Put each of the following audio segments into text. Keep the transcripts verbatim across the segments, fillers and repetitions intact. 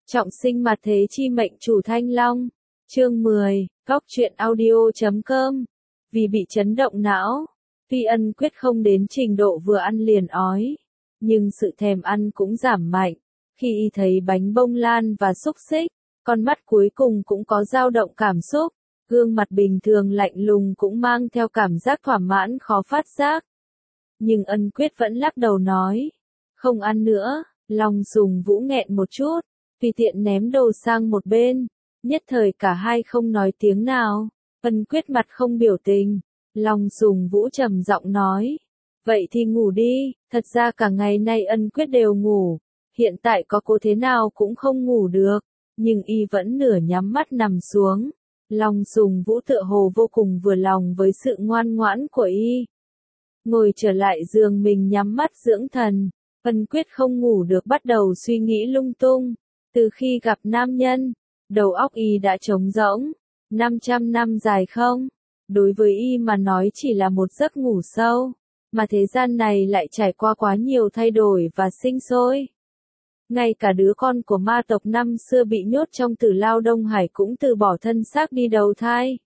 Trọng sinh mặt thế chi mệnh chủ Thanh Long. Chương mười, Góc truyện audio chấm com. Vì bị chấn động não, tuy Ân Quyết không đến trình độ vừa ăn liền ói, nhưng sự thèm ăn cũng giảm mạnh. Khi y thấy bánh bông lan và xúc xích, con mắt cuối cùng cũng có dao động cảm xúc, gương mặt bình thường lạnh lùng cũng mang theo cảm giác thỏa mãn khó phát giác. Nhưng Ân Quyết vẫn lắc đầu nói, không ăn nữa. Long Sùng Vũ nghẹn một chút, tùy tiện ném đồ sang một bên, nhất thời cả hai không nói tiếng nào. Ân Quyết mặt không biểu tình, Long Sùng Vũ trầm giọng nói, vậy thì ngủ đi. Thật ra cả ngày nay Ân Quyết đều ngủ, hiện tại có cố thế nào cũng không ngủ được, nhưng y vẫn nửa nhắm mắt nằm xuống. Long Sùng Vũ tựa hồ vô cùng vừa lòng với sự ngoan ngoãn của y. Ngồi trở lại giường mình nhắm mắt dưỡng thần, Ân Quyết không ngủ được bắt đầu suy nghĩ lung tung. Từ khi gặp nam nhân, đầu óc y đã trống rỗng. năm trăm năm dài không? Đối với y mà nói chỉ là một giấc ngủ sâu, mà thế gian này lại trải qua quá nhiều thay đổi và sinh sôi. Ngay cả đứa con của ma tộc năm xưa bị nhốt trong Tử Lao Đông Hải cũng từ bỏ thân xác đi đầu thai.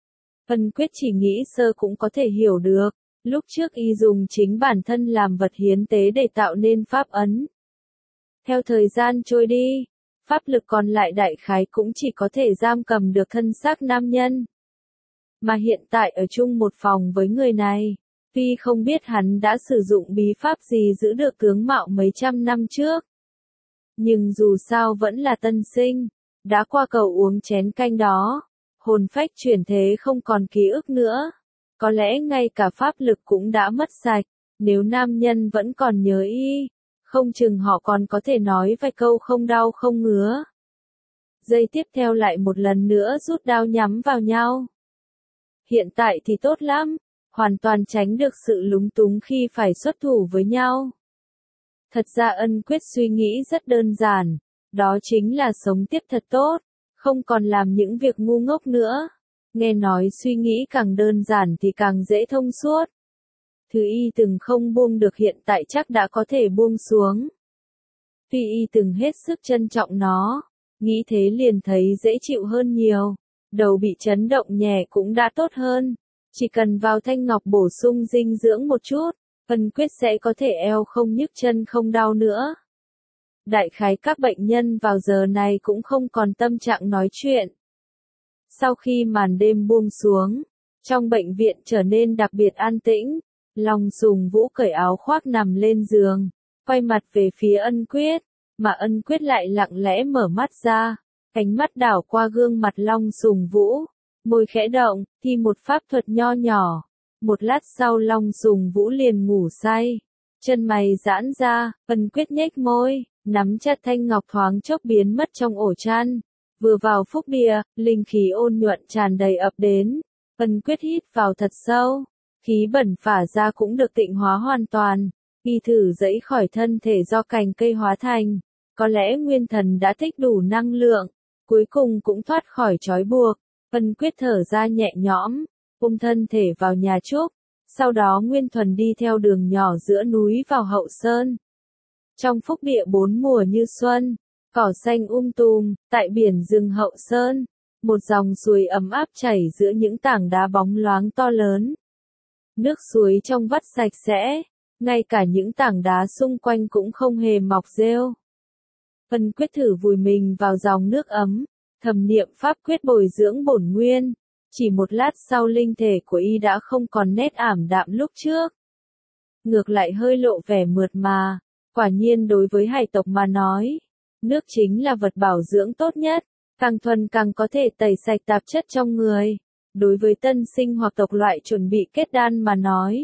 Ân Quyết chỉ nghĩ sơ cũng có thể hiểu được, lúc trước y dùng chính bản thân làm vật hiến tế để tạo nên pháp ấn. Theo thời gian trôi đi, pháp lực còn lại đại khái cũng chỉ có thể giam cầm được thân xác nam nhân. Mà hiện tại ở chung một phòng với người này, tuy không biết hắn đã sử dụng bí pháp gì giữ được tướng mạo mấy trăm năm trước, nhưng dù sao vẫn là tân sinh, đã qua cầu uống chén canh đó, hồn phách chuyển thế không còn ký ức nữa. Có lẽ ngay cả pháp lực cũng đã mất sạch, nếu nam nhân vẫn còn nhớ y, không chừng họ còn có thể nói vài câu không đau không ngứa. Giây tiếp theo lại một lần nữa rút đao nhắm vào nhau. Hiện tại thì tốt lắm, hoàn toàn tránh được sự lúng túng khi phải xuất thủ với nhau. Thật ra Ân Quyết suy nghĩ rất đơn giản, đó chính là sống tiếp thật tốt, không còn làm những việc ngu ngốc nữa. Nghe nói suy nghĩ càng đơn giản thì càng dễ thông suốt. Thứ y từng không buông được hiện tại chắc đã có thể buông xuống. Tuy y từng hết sức trân trọng nó, nghĩ thế liền thấy dễ chịu hơn nhiều. Đầu bị chấn động nhẹ cũng đã tốt hơn. Chỉ cần vào thanh ngọc bổ sung dinh dưỡng một chút, Ân Quyết sẽ có thể eo không nhức chân không đau nữa. Đại khái các bệnh nhân vào giờ này cũng không còn tâm trạng nói chuyện. Sau khi màn đêm buông xuống, trong bệnh viện trở nên đặc biệt an tĩnh. Long Sùng Vũ cởi áo khoác nằm lên giường, quay mặt về phía Ân Quyết, mà Ân Quyết lại lặng lẽ mở mắt ra, ánh mắt đảo qua gương mặt Long Sùng Vũ, môi khẽ động, thi một pháp thuật nho nhỏ. Một lát sau Long Sùng Vũ liền ngủ say, chân mày giãn ra, Ân Quyết nhếch môi, nắm chặt thanh ngọc thoáng chốc biến mất trong ổ chăn. Vừa vào phúc địa, linh khí ôn nhuận tràn đầy ập đến. Ân Quyết hít vào thật sâu, khí bẩn phả ra cũng được tịnh hóa hoàn toàn. Y thử dẫy khỏi thân thể do cành cây hóa thành, có lẽ nguyên thần đã tích đủ năng lượng, cuối cùng cũng thoát khỏi trói buộc. Ân Quyết thở ra nhẹ nhõm, ôm thân thể vào nhà trúc, sau đó Nguyên Thuần đi theo đường nhỏ giữa núi vào hậu sơn. Trong phúc địa bốn mùa như xuân, cỏ xanh um tùm, tại biển rừng hậu sơn, một dòng suối ấm áp chảy giữa những tảng đá bóng loáng to lớn. Nước suối trong vắt sạch sẽ, ngay cả những tảng đá xung quanh cũng không hề mọc rêu. Ân Quyết thử vùi mình vào dòng nước ấm, thầm niệm pháp quyết bồi dưỡng bổn nguyên. Chỉ một lát sau linh thể của y đã không còn nét ảm đạm lúc trước. Ngược lại hơi lộ vẻ mượt mà, quả nhiên đối với hải tộc mà nói, nước chính là vật bảo dưỡng tốt nhất, càng thuần càng có thể tẩy sạch tạp chất trong người. Đối với tân sinh hoặc tộc loại chuẩn bị kết đan mà nói,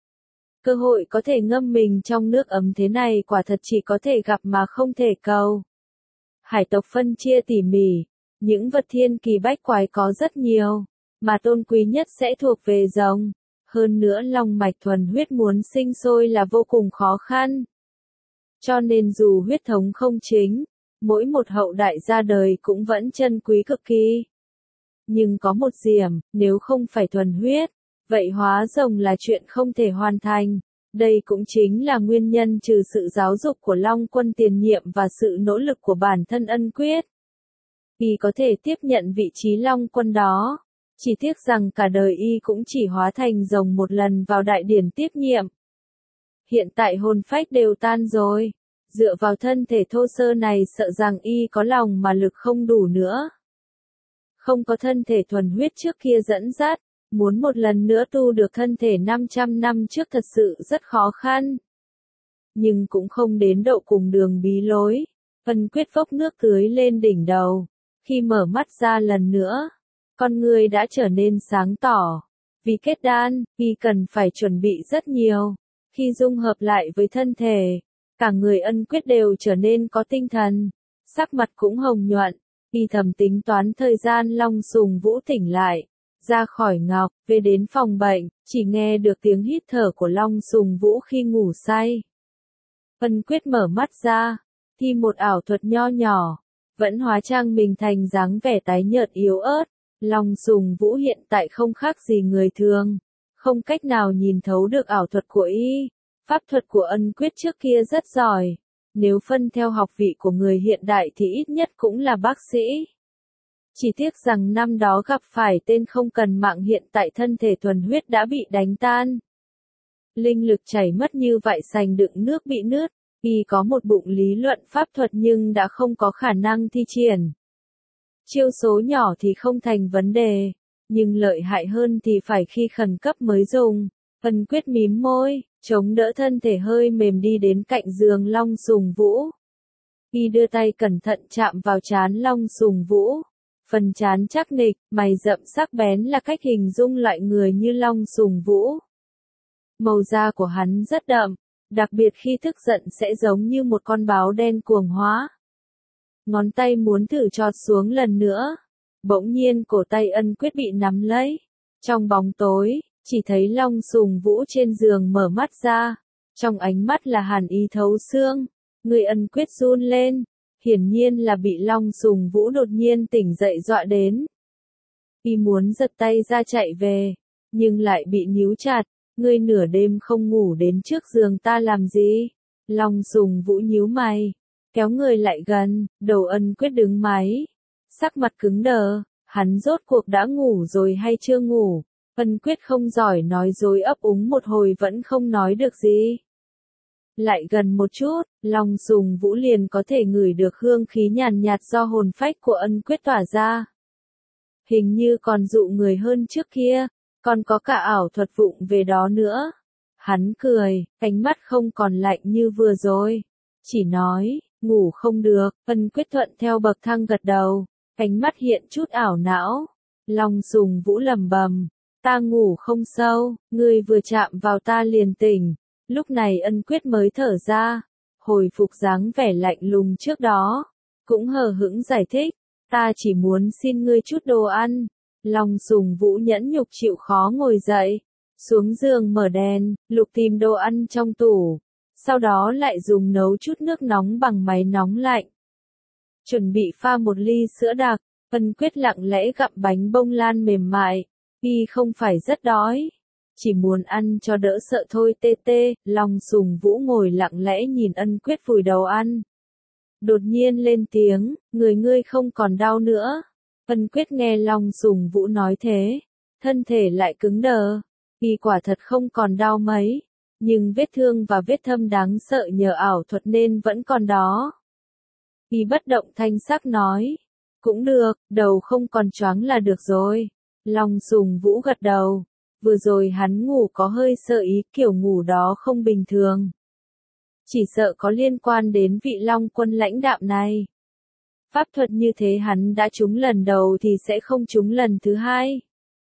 cơ hội có thể ngâm mình trong nước ấm thế này quả thật chỉ có thể gặp mà không thể cầu. Hải tộc phân chia tỉ mỉ, những vật thiên kỳ bách quái có rất nhiều, mà tôn quý nhất sẽ thuộc về rồng. Hơn nữa long mạch thuần huyết muốn sinh sôi là vô cùng khó khăn. Cho nên dù huyết thống không chính, mỗi một hậu đại ra đời cũng vẫn chân quý cực kỳ. Nhưng có một điểm, nếu không phải thuần huyết, vậy hóa rồng là chuyện không thể hoàn thành. Đây cũng chính là nguyên nhân trừ sự giáo dục của Long Quân tiền nhiệm và sự nỗ lực của bản thân Ân Quyết. Y có thể tiếp nhận vị trí Long Quân đó. Chỉ tiếc rằng cả đời y cũng chỉ hóa thành rồng một lần vào đại điển tiếp nhiệm. Hiện tại hồn phách đều tan rồi. Dựa vào thân thể thô sơ này sợ rằng y có lòng mà lực không đủ nữa. Không có thân thể thuần huyết trước kia dẫn dắt, muốn một lần nữa tu được thân thể năm trăm năm trước thật sự rất khó khăn. Nhưng cũng không đến độ cùng đường bí lối. Ân Quyết vốc nước tưới lên đỉnh đầu. Khi mở mắt ra lần nữa, con người đã trở nên sáng tỏ. Vì kết đan, y cần phải chuẩn bị rất nhiều. Khi dung hợp lại với thân thể, cả người Ân Quyết đều trở nên có tinh thần, sắc mặt cũng hồng nhuận. Y thầm tính toán thời gian Long Sùng Vũ tỉnh lại, ra khỏi ngọc, về đến phòng bệnh, chỉ nghe được tiếng hít thở của Long Sùng Vũ khi ngủ say. Ân Quyết mở mắt ra, thi một ảo thuật nho nhỏ, vẫn hóa trang mình thành dáng vẻ tái nhợt yếu ớt. Long Sùng Vũ hiện tại không khác gì người thường, không cách nào nhìn thấu được ảo thuật của y. Pháp thuật của Ân Quyết trước kia rất giỏi, nếu phân theo học vị của người hiện đại thì ít nhất cũng là bác sĩ. Chỉ tiếc rằng năm đó gặp phải tên không cần mạng hiện tại thân thể thuần huyết đã bị đánh tan. Linh lực chảy mất như vại sành đựng nước bị nứt, y có một bụng lý luận pháp thuật nhưng đã không có khả năng thi triển. Chiêu số nhỏ thì không thành vấn đề, nhưng lợi hại hơn thì phải khi khẩn cấp mới dùng. Ân Quyết mím môi, chống đỡ thân thể hơi mềm đi đến cạnh giường Long Sùng Vũ. Y đưa tay cẩn thận chạm vào trán Long Sùng Vũ. Phần trán chắc nịch, mày rậm sắc bén là cách hình dung loại người như Long Sùng Vũ. Màu da của hắn rất đậm, đặc biệt khi tức giận sẽ giống như một con báo đen cuồng hóa. Ngón tay muốn thử chọt xuống lần nữa. Bỗng nhiên cổ tay Ân Quyết bị nắm lấy. Trong bóng tối, chỉ thấy Long Sùng Vũ trên giường mở mắt ra. Trong ánh mắt là hàn ý thấu xương. Người Ân Quyết run lên. Hiển nhiên là bị Long Sùng Vũ đột nhiên tỉnh dậy dọa đến. Y muốn giật tay ra chạy về, nhưng lại bị níu chặt. Ngươi nửa đêm không ngủ đến trước giường ta làm gì? Long Sùng Vũ nhíu mày, kéo người lại gần, đầu Ân Quyết đứng máy. Sắc mặt cứng đờ, hắn rốt cuộc đã ngủ rồi hay chưa ngủ? Ân Quyết không giỏi nói dối ấp úng một hồi vẫn không nói được gì. Lại gần một chút, Long Sùng Vũ liền có thể ngửi được hương khí nhàn nhạt do hồn phách của Ân Quyết tỏa ra. Hình như còn dụ người hơn trước kia, còn có cả ảo thuật vụng về đó nữa. Hắn cười, ánh mắt không còn lạnh như vừa rồi. Chỉ nói, ngủ không được, Ân Quyết thuận theo bậc thang gật đầu, ánh mắt hiện chút ảo não. Long Sùng Vũ lẩm bẩm, ta ngủ không sâu, ngươi vừa chạm vào ta liền tỉnh. Lúc này Ân Quyết mới thở ra, hồi phục dáng vẻ lạnh lùng trước đó, cũng hờ hững giải thích, ta chỉ muốn xin ngươi chút đồ ăn. Long Sùng Vũ nhẫn nhục chịu khó ngồi dậy, xuống giường mở đèn, lục tìm đồ ăn trong tủ, sau đó lại dùng nấu chút nước nóng bằng máy nóng lạnh. Chuẩn bị pha một ly sữa đặc, Ân Quyết lặng lẽ gặm bánh bông lan mềm mại, y không phải rất đói, chỉ muốn ăn cho đỡ sợ thôi tê tê. Long Sùng Vũ ngồi lặng lẽ nhìn Ân Quyết vùi đầu ăn. Đột nhiên lên tiếng, người ngươi không còn đau nữa. Ân Quyết nghe Long Sùng Vũ nói thế, thân thể lại cứng đờ. Y quả thật không còn đau mấy, nhưng vết thương và vết thâm đáng sợ nhờ ảo thuật nên vẫn còn đó. Y bất động thanh sắc nói, cũng được, đầu không còn choáng là được rồi. Long Sùng Vũ gật đầu, vừa rồi hắn ngủ có hơi sợ ý, kiểu ngủ đó không bình thường. Chỉ sợ có liên quan đến vị Long Quân lãnh đạm này. Pháp thuật như thế hắn đã trúng lần đầu thì sẽ không trúng lần thứ hai.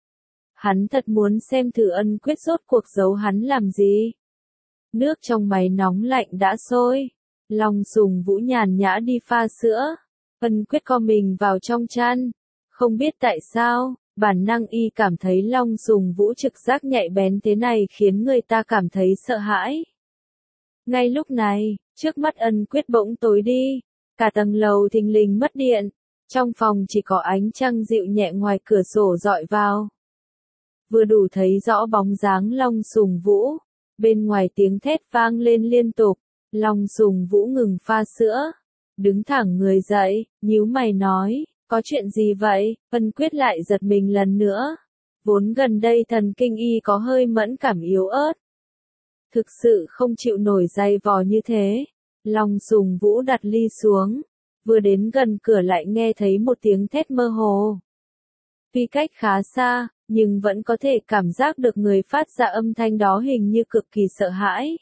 Hắn thật muốn xem thử Ân Quyết rốt cuộc giấu hắn làm gì. Nước trong máy nóng lạnh đã sôi. Long Sùng Vũ nhàn nhã đi pha sữa. Ân Quyết co mình vào trong chăn. Không biết tại sao, bản năng y cảm thấy Long Sùng Vũ trực giác nhạy bén thế này khiến người ta cảm thấy sợ hãi. Ngay lúc này, trước mắt Ân Quyết bỗng tối đi. Cả tầng lầu thình lình mất điện. Trong phòng chỉ có ánh trăng dịu nhẹ ngoài cửa sổ dọi vào. Vừa đủ thấy rõ bóng dáng Long Sùng Vũ. Bên ngoài tiếng thét vang lên liên tục, Long Sùng Vũ ngừng pha sữa, đứng thẳng người dậy, nhíu mày nói, có chuyện gì vậy? Ân Quyết lại giật mình lần nữa. Vốn gần đây thần kinh y có hơi mẫn cảm yếu ớt. Thực sự không chịu nổi dày vò như thế. Long Sùng Vũ đặt ly xuống, vừa đến gần cửa lại nghe thấy một tiếng thét mơ hồ. Tuy cách khá xa, nhưng vẫn có thể cảm giác được người phát ra âm thanh đó hình như cực kỳ sợ hãi.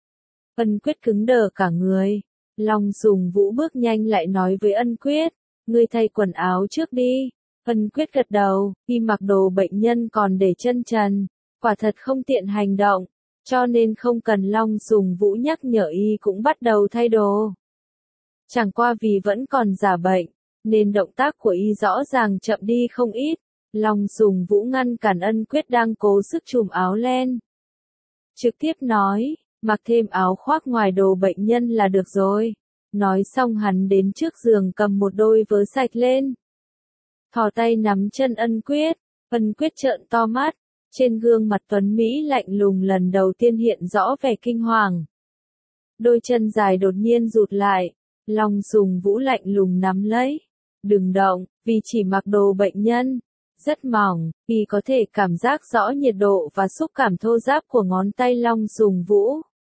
Ân Quyết cứng đờ cả người. Long Sùng Vũ bước nhanh lại nói với Ân Quyết, ngươi thay quần áo trước đi. Ân Quyết gật đầu, y mặc đồ bệnh nhân còn để chân trần, quả thật không tiện hành động, cho nên không cần Long Sùng Vũ nhắc nhở y cũng bắt đầu thay đồ. Chẳng qua vì vẫn còn giả bệnh, nên động tác của y rõ ràng chậm đi không ít. Long Sùng Vũ ngăn cản Ân Quyết đang cố sức trùm áo len. Trực tiếp nói, mặc thêm áo khoác ngoài đồ bệnh nhân là được rồi. Nói xong hắn đến trước giường cầm một đôi vớ sạch lên. Thò tay nắm chân Ân Quyết, Ân Quyết trợn to mắt, trên gương mặt tuấn Mỹ lạnh lùng lần đầu tiên hiện rõ vẻ kinh hoàng. Đôi chân dài đột nhiên rụt lại, Long Sùng Vũ lạnh lùng nắm lấy. Đừng động, vì chỉ mặc đồ bệnh nhân. Rất mỏng, y có thể cảm giác rõ nhiệt độ và xúc cảm thô ráp của ngón tay Long Sùng Vũ.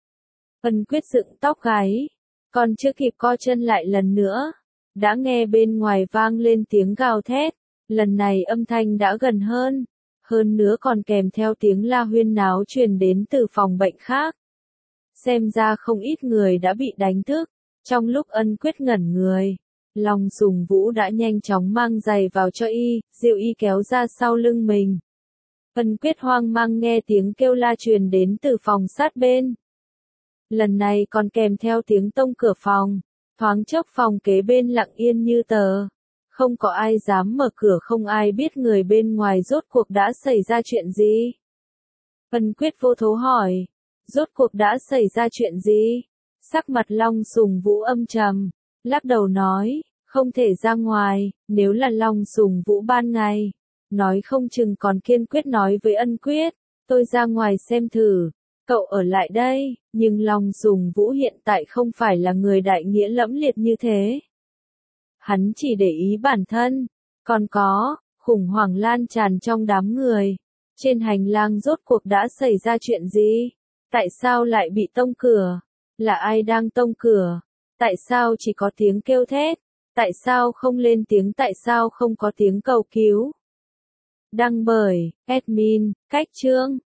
Ân Quyết dựng tóc gáy, còn chưa kịp co chân lại lần nữa, đã nghe bên ngoài vang lên tiếng gào thét, lần này âm thanh đã gần hơn, hơn nữa còn kèm theo tiếng la huyên náo truyền đến từ phòng bệnh khác. Xem ra không ít người đã bị đánh thức, trong lúc Ân Quyết ngẩn người. Long Sùng Vũ đã nhanh chóng mang giày vào cho y, dìu y kéo ra sau lưng mình. Ân Quyết hoang mang nghe tiếng kêu la truyền đến từ phòng sát bên. Lần này còn kèm theo tiếng tông cửa phòng, thoáng chốc phòng kế bên lặng yên như tờ. Không có ai dám mở cửa, không ai biết người bên ngoài rốt cuộc đã xảy ra chuyện gì. Ân Quyết vô thố hỏi, rốt cuộc đã xảy ra chuyện gì? Sắc mặt Long Sùng Vũ âm trầm. Lắc đầu nói, không thể ra ngoài, nếu là Long Sùng Vũ ban ngày, nói không chừng còn kiên quyết nói với Ân Quyết, tôi ra ngoài xem thử, cậu ở lại đây, nhưng Long Sùng Vũ hiện tại không phải là người đại nghĩa lẫm liệt như thế. Hắn chỉ để ý bản thân, còn có, khủng hoảng lan tràn trong đám người. Trên hành lang rốt cuộc đã xảy ra chuyện gì? Tại sao lại bị tông cửa? Là ai đang tông cửa? Tại sao chỉ có tiếng kêu thét? Tại sao không lên tiếng? Tại sao không có tiếng cầu cứu? Đăng bởi admin, Cách Chương.